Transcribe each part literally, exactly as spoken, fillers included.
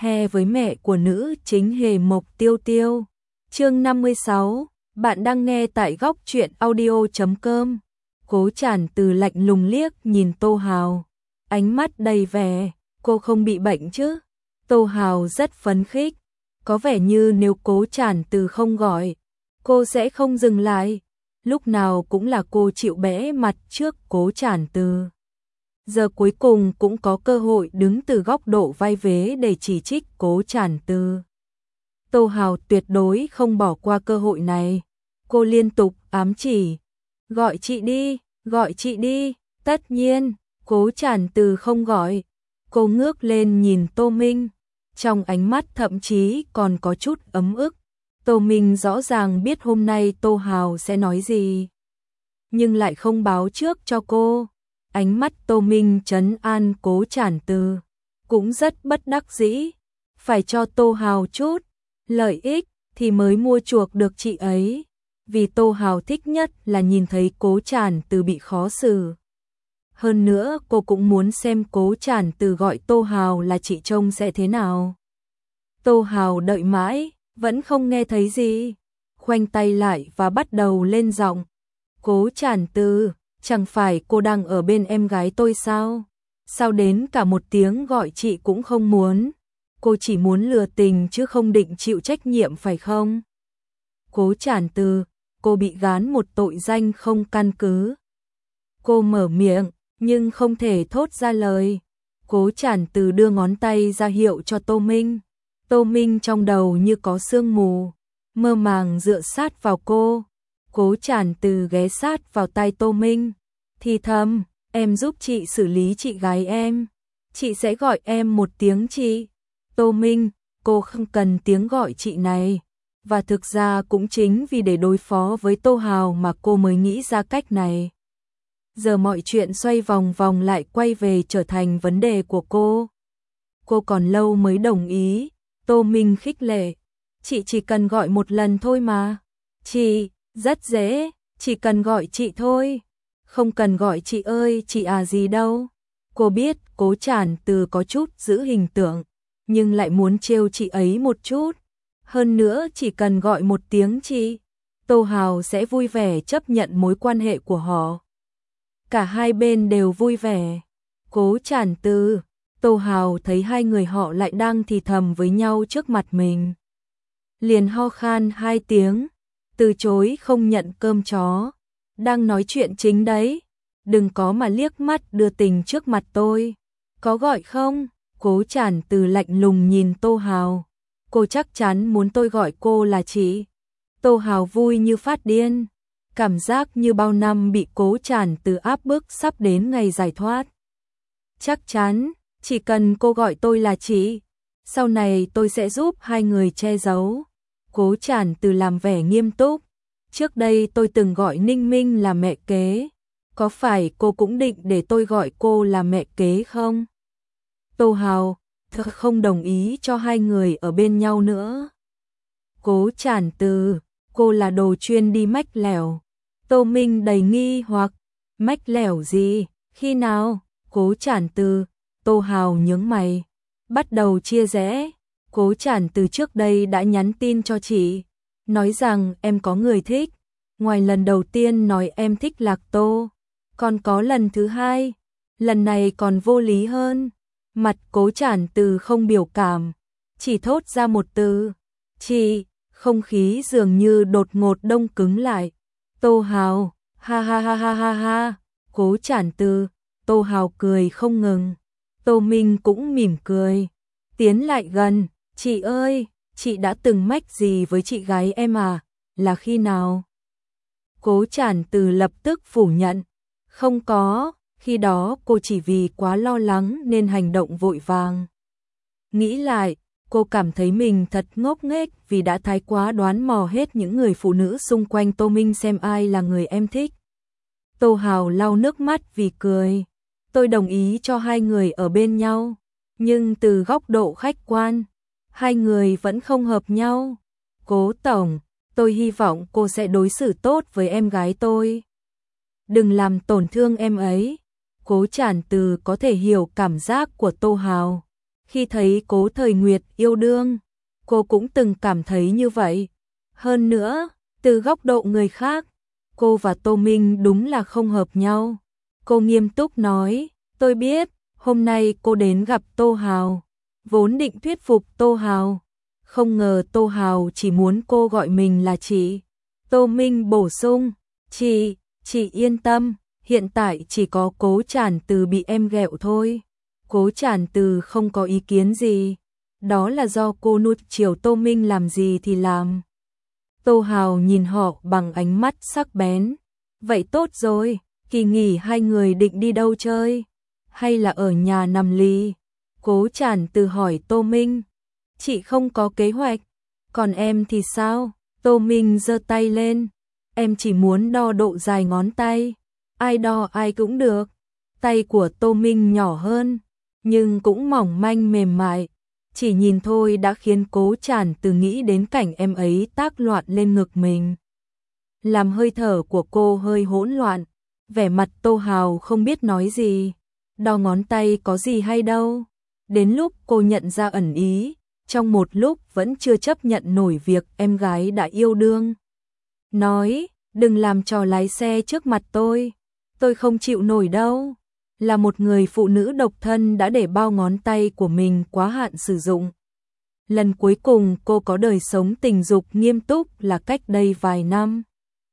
he với mẹ của nữ chính Hề Mộc Tiêu Tiêu. Chương năm mươi sáu, bạn đang nghe tại góc truyện audio chấm com. Cố Tràn Từ lạnh lùng liếc nhìn Tô Hào, ánh mắt đầy vẻ, cô không bị bệnh chứ? Tô Hào rất phấn khích, có vẻ như nếu Cố Tràn Từ không gọi, cô sẽ không dừng lại, lúc nào cũng là cô chịu bẽ mặt trước Cố Tràn Từ. Giờ cuối cùng cũng có cơ hội đứng từ góc độ vai vế để chỉ trích Cố Tràn Từ. Tô Hào tuyệt đối không bỏ qua cơ hội này, cô liên tục ám chỉ, gọi chị đi, gọi chị đi. Tất nhiên, Cố Tràn Từ không gọi, cô ngước lên nhìn Tô Minh, trong ánh mắt thậm chí còn có chút ấm ức. Tô Minh rõ ràng biết hôm nay Tô Hào sẽ nói gì, nhưng lại không báo trước cho cô. Ánh mắt Tô Minh trấn an Cố Tràn Từ, cũng rất bất đắc dĩ, phải cho Tô Hào chút lợi ích thì mới mua chuộc được chị ấy, vì Tô Hào thích nhất là nhìn thấy Cố Tràn Từ bị khó xử. Hơn nữa cô cũng muốn xem Cố Tràn Từ gọi Tô Hào là chị trông sẽ thế nào. Tô Hào đợi mãi, vẫn không nghe thấy gì, khoanh tay lại và bắt đầu lên giọng. Cố Tràn Từ, chẳng phải cô đang ở bên em gái tôi sao? Sao đến cả một tiếng gọi chị cũng không muốn? Cô chỉ muốn lừa tình chứ không định chịu trách nhiệm phải không? Cố Tràn Từ, cô bị gán một tội danh không căn cứ. Cô mở miệng, nhưng không thể thốt ra lời. Cố Tràn Từ đưa ngón tay ra hiệu cho Tô Minh. Tô Minh trong đầu như có sương mù, mơ màng dựa sát vào cô. Cố Tràn Từ ghé sát vào tai Tô Minh, thì thầm, em giúp chị xử lý chị gái em. Chị sẽ gọi em một tiếng chị. Tô Minh, cô không cần tiếng gọi chị này. Và thực ra cũng chính vì để đối phó với Tô Hào mà cô mới nghĩ ra cách này. Giờ mọi chuyện xoay vòng vòng lại quay về trở thành vấn đề của cô. Cô còn lâu mới đồng ý. Tô Minh khích lệ, chị chỉ cần gọi một lần thôi mà. Chị, rất dễ, chỉ cần gọi chị thôi. Không cần gọi chị ơi, chị à gì đâu. Cô biết Cố Tràn Từ có chút giữ hình tượng, nhưng lại muốn trêu chị ấy một chút. Hơn nữa chỉ cần gọi một tiếng chị, Tô Hào sẽ vui vẻ chấp nhận mối quan hệ của họ. Cả hai bên đều vui vẻ. Cố Tràn Từ, Tô Hào thấy hai người họ lại đang thì thầm với nhau trước mặt mình, liền ho khan hai tiếng, từ chối không nhận cơm chó. Đang nói chuyện chính đấy, đừng có mà liếc mắt đưa tình trước mặt tôi. Có gọi không? Cố Tràn Từ lạnh lùng nhìn Tô Hào. Cô chắc chắn muốn tôi gọi cô là chị. Tô Hào vui như phát điên, cảm giác như bao năm bị Cố Tràn Từ áp bức sắp đến ngày giải thoát. Chắc chắn, chỉ cần cô gọi tôi là chị, sau này tôi sẽ giúp hai người che giấu. Cố Tràn Từ làm vẻ nghiêm túc. Trước đây tôi từng gọi Ninh Minh là mẹ kế, có phải cô cũng định để tôi gọi cô là mẹ kế không? Tô Hào, thật không đồng ý cho hai người ở bên nhau nữa. Cố Tràn Từ, cô là đồ chuyên đi mách lẻo. Tô Minh đầy nghi hoặc, mách lẻo gì, khi nào? Cố Tràn Từ, Tô Hào nhướng mày, bắt đầu chia rẽ. Cố Tràn Từ trước đây đã nhắn tin cho chị, nói rằng em có người thích. Ngoài lần đầu tiên nói em thích Lạc Tô, còn có lần thứ hai, lần này còn vô lý hơn. Mặt Cố Tràn Từ không biểu cảm, chỉ thốt ra một từ, chị. Không khí dường như đột ngột đông cứng lại. Tô Hào, ha ha ha ha ha ha. Cố Tràn Từ, Tô Hào cười không ngừng. Tô Minh cũng mỉm cười, tiến lại gần, chị ơi, chị đã từng mách gì với chị gái em à, là khi nào? Cố Tràn Từ lập tức phủ nhận, không có, khi đó cô chỉ vì quá lo lắng nên hành động vội vàng. Nghĩ lại, cô cảm thấy mình thật ngốc nghếch vì đã thái quá đoán mò hết những người phụ nữ xung quanh Tô Minh xem ai là người em thích. Tô Hào lau nước mắt vì cười, tôi đồng ý cho hai người ở bên nhau, nhưng từ góc độ khách quan, hai người vẫn không hợp nhau. Cố tổng, tôi hy vọng cô sẽ đối xử tốt với em gái tôi. Đừng làm tổn thương em ấy. Cố Tràn Từ có thể hiểu cảm giác của Tô Hào. Khi thấy Cố Thời Nguyệt yêu đương, cô cũng từng cảm thấy như vậy. Hơn nữa, từ góc độ người khác, cô và Tô Minh đúng là không hợp nhau. Cô nghiêm túc nói, tôi biết, hôm nay cô đến gặp Tô Hào, vốn định thuyết phục Tô Hào. Không ngờ Tô Hào chỉ muốn cô gọi mình là chị. Tô Minh bổ sung, chị, chị yên tâm, hiện tại chỉ có Cố Trản Từ bị em ghẹo thôi. Cố Trản Từ không có ý kiến gì, đó là do cô nuốt chiều Tô Minh làm gì thì làm. Tô Hào nhìn họ bằng ánh mắt sắc bén. Vậy tốt rồi, kỳ nghỉ hai người định đi đâu chơi? Hay là ở nhà nằm lì? Cố Trản Từ hỏi Tô Minh. Chị không có kế hoạch, còn em thì sao? Tô Minh giơ tay lên. Em chỉ muốn đo độ dài ngón tay. Ai đo ai cũng được. Tay của Tô Minh nhỏ hơn, nhưng cũng mỏng manh mềm mại. Chỉ nhìn thôi đã khiến Cố Trản Từ nghĩ đến cảnh em ấy tác loạn lên ngực mình. Làm hơi thở của cô hơi hỗn loạn, vẻ mặt Tô Hào không biết nói gì. Đo ngón tay có gì hay đâu. Đến lúc cô nhận ra ẩn ý, trong một lúc vẫn chưa chấp nhận nổi việc em gái đã yêu đương. Nói, đừng làm trò lái xe trước mặt tôi, tôi không chịu nổi đâu. Là một người phụ nữ độc thân đã để bao ngón tay của mình quá hạn sử dụng. Lần cuối cùng cô có đời sống tình dục nghiêm túc là cách đây vài năm.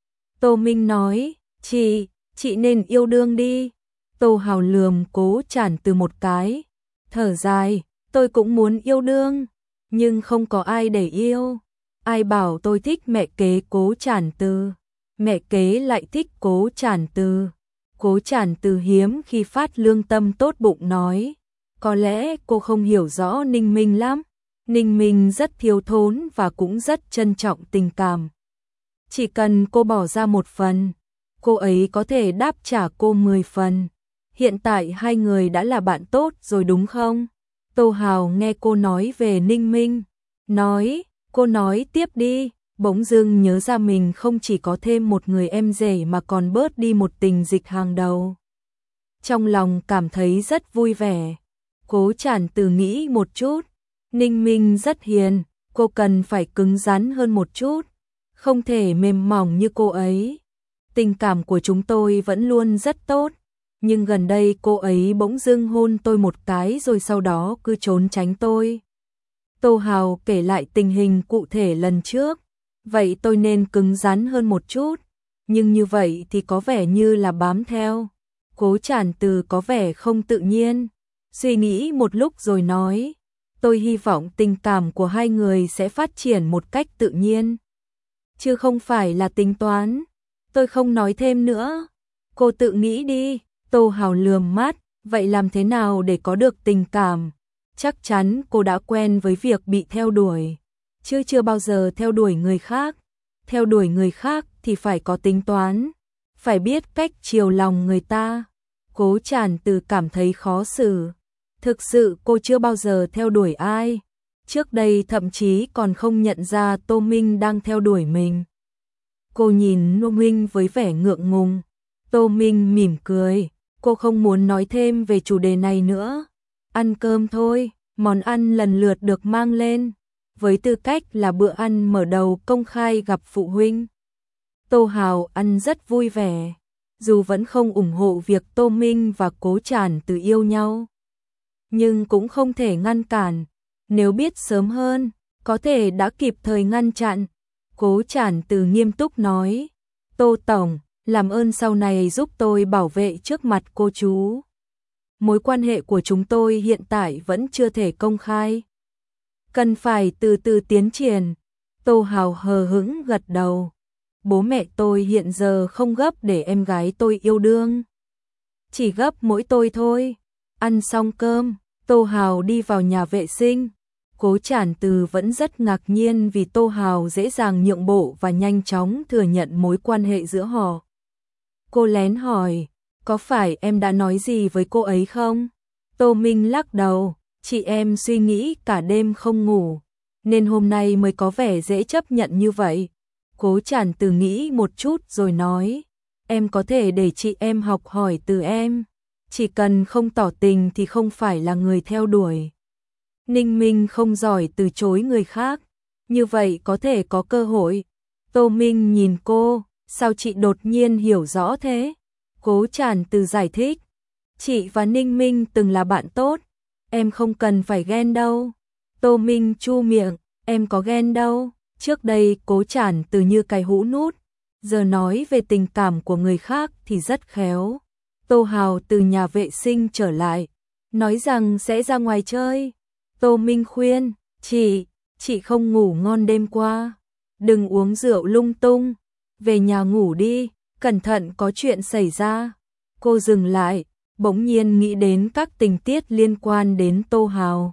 Tô Minh nói, chị, chị nên yêu đương đi. Tô Hào lườm Cố Trản Từ một cái, thở dài, tôi cũng muốn yêu đương, nhưng không có ai để yêu. Ai bảo tôi thích mẹ kế Cố Trản Từ, mẹ kế lại thích Cố Trản Từ. Cố Trản Từ hiếm khi phát lương tâm tốt bụng nói, có lẽ cô không hiểu rõ Ninh Minh lắm. Ninh Minh rất thiếu thốn và cũng rất trân trọng tình cảm. Chỉ cần cô bỏ ra một phần, cô ấy có thể đáp trả cô mười phần. Hiện tại hai người đã là bạn tốt rồi đúng không? Tô Hào nghe cô nói về Ninh Minh, nói, cô nói tiếp đi. Bỗng dưng nhớ ra mình không chỉ có thêm một người em rể mà còn bớt đi một tình dịch hàng đầu. Trong lòng cảm thấy rất vui vẻ. Cố Trản Từ nghĩ một chút, Ninh Minh rất hiền, cô cần phải cứng rắn hơn một chút, không thể mềm mỏng như cô ấy. Tình cảm của chúng tôi vẫn luôn rất tốt, nhưng gần đây cô ấy bỗng dưng hôn tôi một cái rồi sau đó cứ trốn tránh tôi. Tô Hào kể lại tình hình cụ thể lần trước. Vậy tôi nên cứng rắn hơn một chút, nhưng như vậy thì có vẻ như là bám theo. Cố Trản Từ có vẻ không tự nhiên, suy nghĩ một lúc rồi nói, tôi hy vọng tình cảm của hai người sẽ phát triển một cách tự nhiên, chứ không phải là tính toán. Tôi không nói thêm nữa, cô tự nghĩ đi. Tô Hào lườm mắt, vậy làm thế nào để có được tình cảm? Chắc chắn cô đã quen với việc bị theo đuổi, chứ chưa bao giờ theo đuổi người khác. Theo đuổi người khác thì phải có tính toán, phải biết cách chiều lòng người ta. Cố Trản Từ cảm thấy khó xử. Thực sự cô chưa bao giờ theo đuổi ai. Trước đây thậm chí còn không nhận ra Tô Minh đang theo đuổi mình. Cô nhìn Tô Minh với vẻ ngượng ngùng. Tô Minh mỉm cười, cô không muốn nói thêm về chủ đề này nữa. Ăn cơm thôi, món ăn lần lượt được mang lên, với tư cách là bữa ăn mở đầu công khai gặp phụ huynh. Tô Hào ăn rất vui vẻ, dù vẫn không ủng hộ việc Tô Minh và Cố Trản Từ yêu nhau, nhưng cũng không thể ngăn cản. Nếu biết sớm hơn, có thể đã kịp thời ngăn chặn. Cố Trản Từ nghiêm túc nói, Tô Tổng, làm ơn sau này giúp tôi bảo vệ trước mặt cô chú. Mối quan hệ của chúng tôi hiện tại vẫn chưa thể công khai, cần phải từ từ tiến triển. Tô Hào hờ hững gật đầu. Bố mẹ tôi hiện giờ không gấp để em gái tôi yêu đương, chỉ gấp mỗi tôi thôi. Ăn xong cơm, Tô Hào đi vào nhà vệ sinh. Cố Trản Từ vẫn rất ngạc nhiên vì Tô Hào dễ dàng nhượng bộ và nhanh chóng thừa nhận mối quan hệ giữa họ. Cô lén hỏi, có phải em đã nói gì với cô ấy không? Tô Minh lắc đầu, chị em suy nghĩ cả đêm không ngủ, nên hôm nay mới có vẻ dễ chấp nhận như vậy. Cố Trản Từ nghĩ một chút rồi nói, em có thể để chị em học hỏi từ em, chỉ cần không tỏ tình thì không phải là người theo đuổi. Ninh Minh không giỏi từ chối người khác, như vậy có thể có cơ hội. Tô Minh nhìn cô, sao chị đột nhiên hiểu rõ thế? Cố Tràn Từ giải thích, chị và Ninh Minh từng là bạn tốt, em không cần phải ghen đâu. Tô Minh chu miệng, em có ghen đâu. Trước đây Cố Tràn Từ như cái hũ nút, giờ nói về tình cảm của người khác thì rất khéo. Tô Hào từ nhà vệ sinh trở lại, nói rằng sẽ ra ngoài chơi. Tô Minh khuyên, chị, chị không ngủ ngon đêm qua, đừng uống rượu lung tung, về nhà ngủ đi, cẩn thận có chuyện xảy ra. Cô dừng lại, bỗng nhiên nghĩ đến các tình tiết liên quan đến Tô Hào.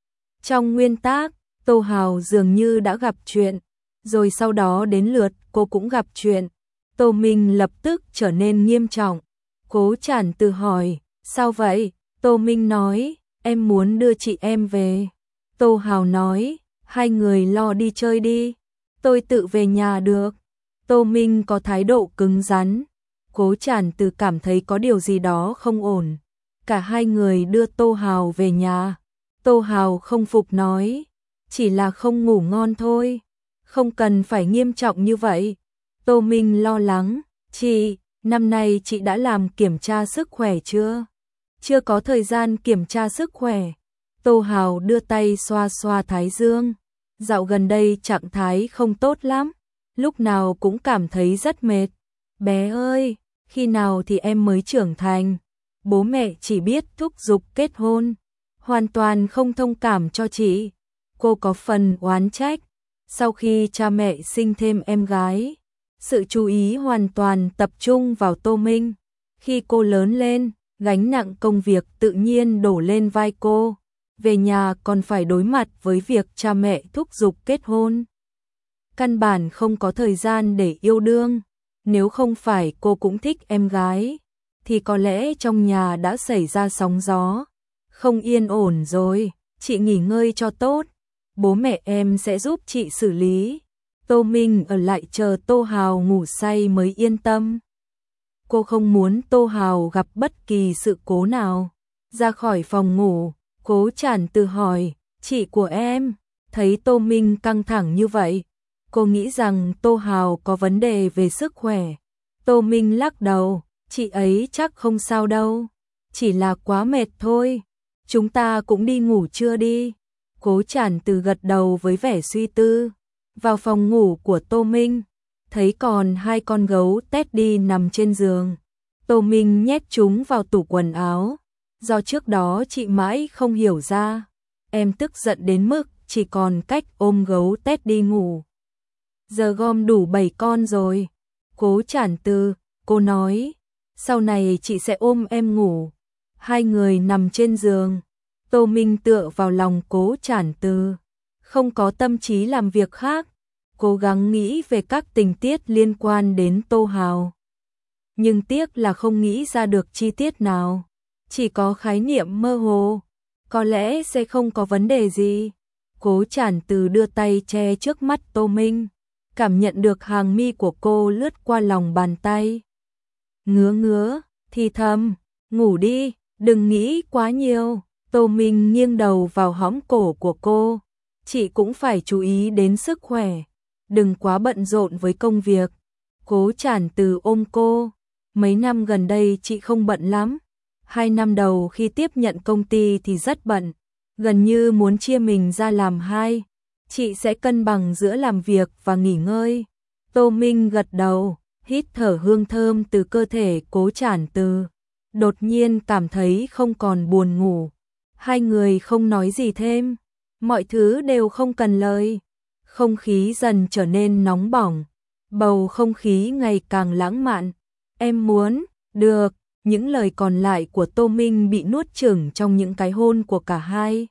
Trong nguyên tác, Tô Hào dường như đã gặp chuyện, rồi sau đó đến lượt cô cũng gặp chuyện. Tô Minh lập tức trở nên nghiêm trọng. Cố Tràn Từ hỏi, sao vậy? Tô Minh nói, em muốn đưa chị em về. Tô Hào nói, hai người lo đi chơi đi, tôi tự về nhà được. Tô Minh có thái độ cứng rắn. Cố Tràn Từ cảm thấy có điều gì đó không ổn. Cả hai người đưa Tô Hào về nhà. Tô Hào không phục nói, chỉ là không ngủ ngon thôi, không cần phải nghiêm trọng như vậy. Tô Minh lo lắng, chị, năm nay chị đã làm kiểm tra sức khỏe chưa? Chưa có thời gian kiểm tra sức khỏe. Tô Hào đưa tay xoa xoa thái dương. Dạo gần đây trạng thái không tốt lắm, lúc nào cũng cảm thấy rất mệt. Bé ơi, khi nào thì em mới trưởng thành? Bố mẹ chỉ biết thúc giục kết hôn, hoàn toàn không thông cảm cho chị. Cô có phần oán trách. Sau khi cha mẹ sinh thêm em gái, sự chú ý hoàn toàn tập trung vào Tô Minh. Khi cô lớn lên, gánh nặng công việc tự nhiên đổ lên vai cô. Về nhà còn phải đối mặt với việc cha mẹ thúc giục kết hôn. Căn bản không có thời gian để yêu đương. Nếu không phải cô cũng thích em gái, thì có lẽ trong nhà đã xảy ra sóng gió. Không yên ổn rồi, chị nghỉ ngơi cho tốt. Bố mẹ em sẽ giúp chị xử lý. Tô Minh ở lại chờ Tô Hào ngủ say mới yên tâm. Cô không muốn Tô Hào gặp bất kỳ sự cố nào. Ra khỏi phòng ngủ, Cố Tràn Từ hỏi, chị của em, thấy Tô Minh căng thẳng như vậy, cô nghĩ rằng Tô Hào có vấn đề về sức khỏe. Tô Minh lắc đầu, chị ấy chắc không sao đâu, chỉ là quá mệt thôi. Chúng ta cũng đi ngủ trưa đi. Cố Tràn Từ gật đầu với vẻ suy tư. Vào phòng ngủ của Tô Minh, thấy còn hai con gấu Teddy nằm trên giường. Tô Minh nhét chúng vào tủ quần áo. Do trước đó chị mãi không hiểu ra, em tức giận đến mức chỉ còn cách ôm gấu Teddy ngủ. Giờ gom đủ bảy con rồi. Cố Tràn Từ, cô nói, sau này chị sẽ ôm em ngủ. Hai người nằm trên giường. Tô Minh tựa vào lòng Cố Tràn Từ, không có tâm trí làm việc khác, cố gắng nghĩ về các tình tiết liên quan đến Tô Hào. Nhưng tiếc là không nghĩ ra được chi tiết nào, chỉ có khái niệm mơ hồ, có lẽ sẽ không có vấn đề gì. Cố Tràn Từ đưa tay che trước mắt Tô Minh, cảm nhận được hàng mi của cô lướt qua lòng bàn tay. Ngứa ngứa, thì thầm, ngủ đi, đừng nghĩ quá nhiều. Tô Minh nghiêng đầu vào hõm cổ của cô. Chị cũng phải chú ý đến sức khỏe, đừng quá bận rộn với công việc. Cố Tràn Từ ôm cô. Mấy năm gần đây chị không bận lắm. Hai năm đầu khi tiếp nhận công ty thì rất bận, gần như muốn chia mình ra làm hai. Chị sẽ cân bằng giữa làm việc và nghỉ ngơi. Tô Minh gật đầu, hít thở hương thơm từ cơ thể Cố Tràn Từ. Đột nhiên cảm thấy không còn buồn ngủ. Hai người không nói gì thêm, mọi thứ đều không cần lời. Không khí dần trở nên nóng bỏng, bầu không khí ngày càng lãng mạn. Em muốn, được, những lời còn lại của Tô Minh bị nuốt chửng trong những cái hôn của cả hai.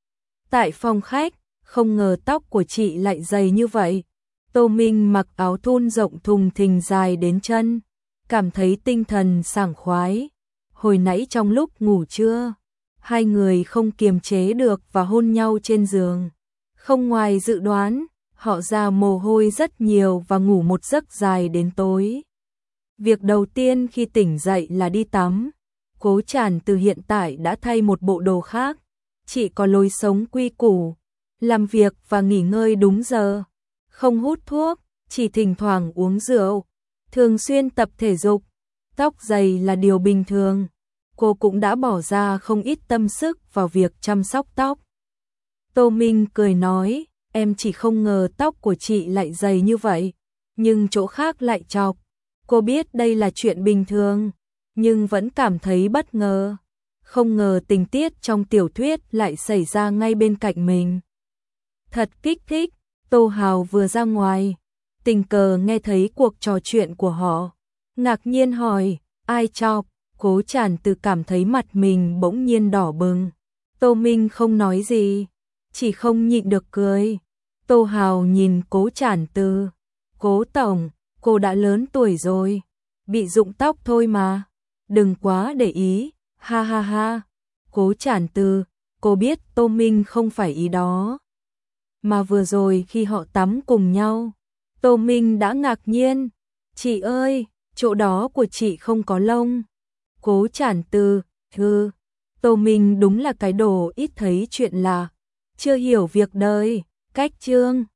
Tại phòng khách, không ngờ tóc của chị lại dày như vậy. Tô Minh mặc áo thun rộng thùng thình dài đến chân, cảm thấy tinh thần sảng khoái. Hồi nãy trong lúc ngủ trưa, hai người không kiềm chế được và hôn nhau trên giường. Không ngoài dự đoán, họ ra mồ hôi rất nhiều và ngủ một giấc dài đến tối. Việc đầu tiên khi tỉnh dậy là đi tắm. Cố Tràn Từ hiện tại đã thay một bộ đồ khác, chị có lối sống quy củ, làm việc và nghỉ ngơi đúng giờ, không hút thuốc, chỉ thỉnh thoảng uống rượu, thường xuyên tập thể dục, tóc dày là điều bình thường. Cô cũng đã bỏ ra không ít tâm sức vào việc chăm sóc tóc. Tô Minh cười nói, em chỉ không ngờ tóc của chị lại dày như vậy, nhưng chỗ khác lại chọc. Cô biết đây là chuyện bình thường, nhưng vẫn cảm thấy bất ngờ. Không ngờ tình tiết trong tiểu thuyết lại xảy ra ngay bên cạnh mình. Thật kích thích. Tô Hào vừa ra ngoài, tình cờ nghe thấy cuộc trò chuyện của họ. Ngạc nhiên hỏi, ai chọc? Cố Tràn Từ cảm thấy mặt mình bỗng nhiên đỏ bừng. Tô Minh không nói gì, chỉ không nhịn được cười. Tô Hào nhìn Cố Tràn Từ, Cố tổng, cô đã lớn tuổi rồi, bị rụng tóc thôi mà, đừng quá để ý, ha ha ha. Cố Tràn Từ, cô biết Tô Minh không phải ý đó. Mà vừa rồi khi họ tắm cùng nhau, Tô Minh đã ngạc nhiên, chị ơi, chỗ đó của chị không có lông. Cố Tràn Từ, hừ, Tô Minh đúng là cái đồ ít thấy chuyện lạ, chưa hiểu việc đời, cách chương.